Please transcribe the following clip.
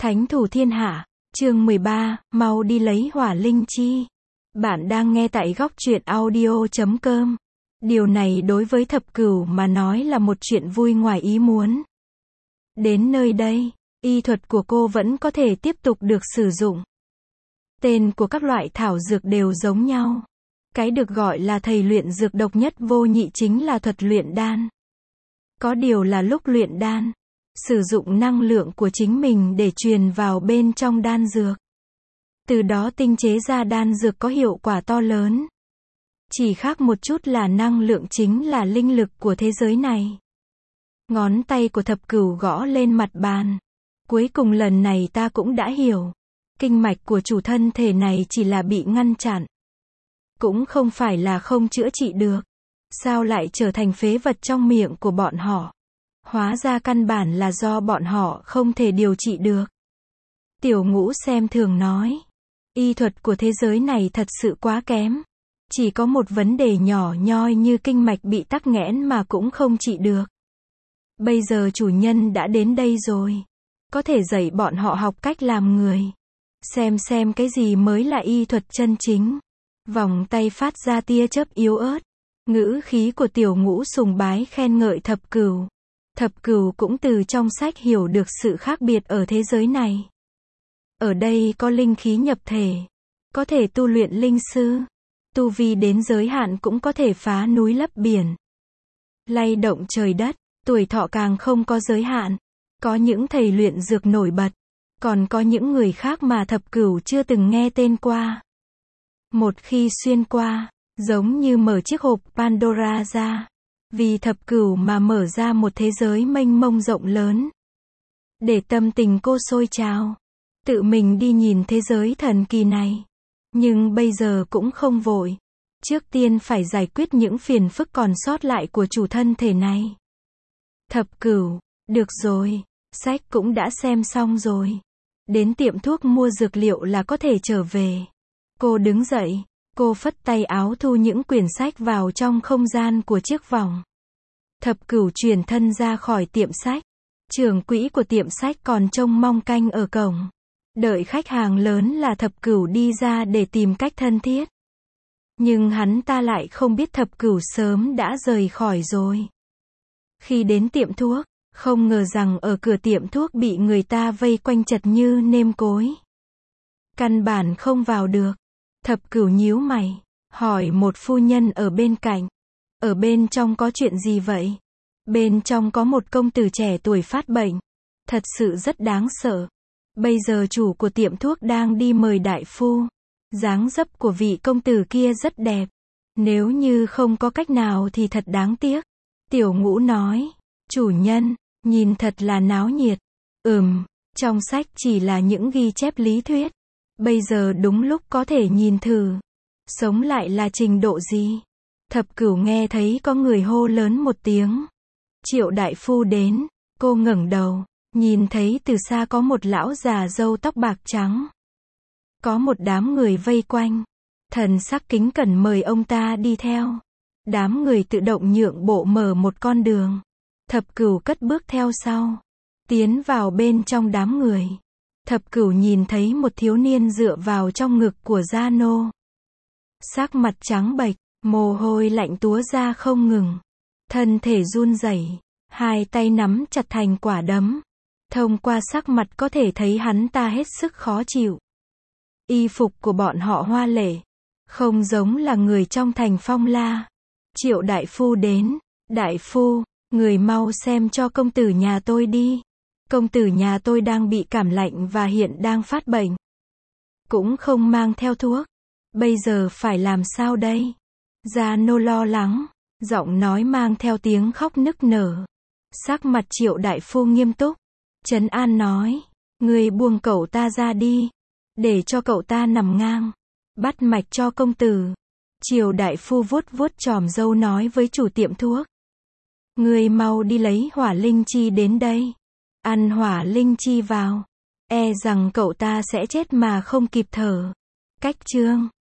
Thánh thủ thiên hạ, chương 13, mau đi lấy hỏa linh chi. Bạn đang nghe tại góc truyện audio.com. Điều này đối với thập cửu mà nói là một chuyện vui ngoài ý muốn. Đến nơi đây, y thuật của cô vẫn có thể tiếp tục được sử dụng. Tên của các loại thảo dược đều giống nhau. Cái được gọi là thầy luyện dược độc nhất vô nhị chính là thuật luyện đan. Có điều là lúc luyện đan, sử dụng năng lượng của chính mình để truyền vào bên trong đan dược. Từ đó tinh chế ra đan dược có hiệu quả to lớn. Chỉ khác một chút là năng lượng chính là linh lực của thế giới này. Ngón tay của thập cửu gõ lên mặt bàn. Cuối cùng lần này ta cũng đã hiểu. Kinh mạch của chủ thân thể này chỉ là bị ngăn chặn. Cũng không phải là không chữa trị được. Sao lại trở thành phế vật trong miệng của bọn họ? Hóa ra căn bản là do bọn họ không thể điều trị được. Tiểu Ngũ xem thường nói. Y thuật của thế giới này thật sự quá kém. Chỉ có một vấn đề nhỏ nhoi như kinh mạch bị tắc nghẽn mà cũng không trị được. Bây giờ chủ nhân đã đến đây rồi. Có thể dạy bọn họ học cách làm người. Xem cái gì mới là y thuật chân chính. Vòng tay phát ra tia chớp yếu ớt. Ngữ khí của Tiểu Ngũ sùng bái khen ngợi thập cửu. Thập cửu cũng từ trong sách hiểu được sự khác biệt ở thế giới này. Ở đây có linh khí nhập thể. Có thể tu luyện linh sư. Tu vi đến giới hạn cũng có thể phá núi lấp biển. Lay động trời đất. Tuổi thọ càng không có giới hạn. Có những thầy luyện dược nổi bật. Còn có những người khác mà thập cửu chưa từng nghe tên qua. Một khi xuyên qua, giống như mở chiếc hộp Pandora ra. Vì thập cửu mà mở ra một thế giới mênh mông rộng lớn. Để tâm tình cô sôi trào. Tự mình đi nhìn thế giới thần kỳ này. Nhưng bây giờ cũng không vội. Trước tiên phải giải quyết những phiền phức còn sót lại của chủ thân thể này. Thập cửu, được rồi, sách cũng đã xem xong rồi. Đến tiệm thuốc mua dược liệu là có thể trở về. Cô đứng dậy, cô phất tay áo thu những quyển sách vào trong không gian của chiếc vòng. Thập cửu chuyển thân ra khỏi tiệm sách. Trưởng quỹ của tiệm sách còn trông mong canh ở cổng. Đợi khách hàng lớn là thập cửu đi ra để tìm cách thân thiết. Nhưng hắn ta lại không biết thập cửu sớm đã rời khỏi rồi. Khi đến tiệm thuốc, không ngờ rằng ở cửa tiệm thuốc bị người ta vây quanh chật như nêm cối. Căn bản không vào được. Thập cửu nhíu mày, hỏi một phu nhân ở bên cạnh. Ở bên trong có chuyện gì vậy? Bên trong có một công tử trẻ tuổi phát bệnh. Thật sự rất đáng sợ. Bây giờ chủ của tiệm thuốc đang đi mời đại phu. Dáng dấp của vị công tử kia rất đẹp. Nếu như không có cách nào thì thật đáng tiếc. Tiểu Ngũ nói, chủ nhân, nhìn thật là náo nhiệt. Trong sách chỉ là những ghi chép lý thuyết. Bây giờ đúng lúc có thể nhìn thử. Sống lại là trình độ gì? Thập cửu nghe thấy có người hô lớn một tiếng. Triệu đại phu đến. Cô ngẩng đầu, nhìn thấy từ xa có một lão già râu tóc bạc trắng. Có một đám người vây quanh. Thần sắc kính cẩn mời ông ta đi theo. Đám người tự động nhượng bộ mở một con đường. Thập cửu cất bước theo sau. Tiến vào bên trong đám người. Thập cửu nhìn thấy một thiếu niên dựa vào trong ngực của Gia Nô. Sắc mặt trắng bệch, mồ hôi lạnh túa ra không ngừng. Thân thể run rẩy, hai tay nắm chặt thành quả đấm. Thông qua sắc mặt có thể thấy hắn ta hết sức khó chịu. Y phục của bọn họ hoa lệ, không giống là người trong thành Phong La. Triệu đại phu đến. Đại phu, người mau xem cho công tử nhà tôi đi. Công tử nhà tôi đang bị cảm lạnh và hiện đang phát bệnh. Cũng không mang theo thuốc. Bây giờ phải làm sao đây? Gia Nô lo lắng. Giọng nói mang theo tiếng khóc nức nở. Sắc mặt Triệu đại phu nghiêm túc. Trấn an nói. Người buông cậu ta ra đi. Để cho cậu ta nằm ngang. Bắt mạch cho công tử. Triệu đại phu vuốt vuốt chòm râu nói với chủ tiệm thuốc. Người mau đi lấy hỏa linh chi đến đây. Ăn hỏa linh chi vào. E rằng cậu ta sẽ chết mà không kịp thở. Cách chương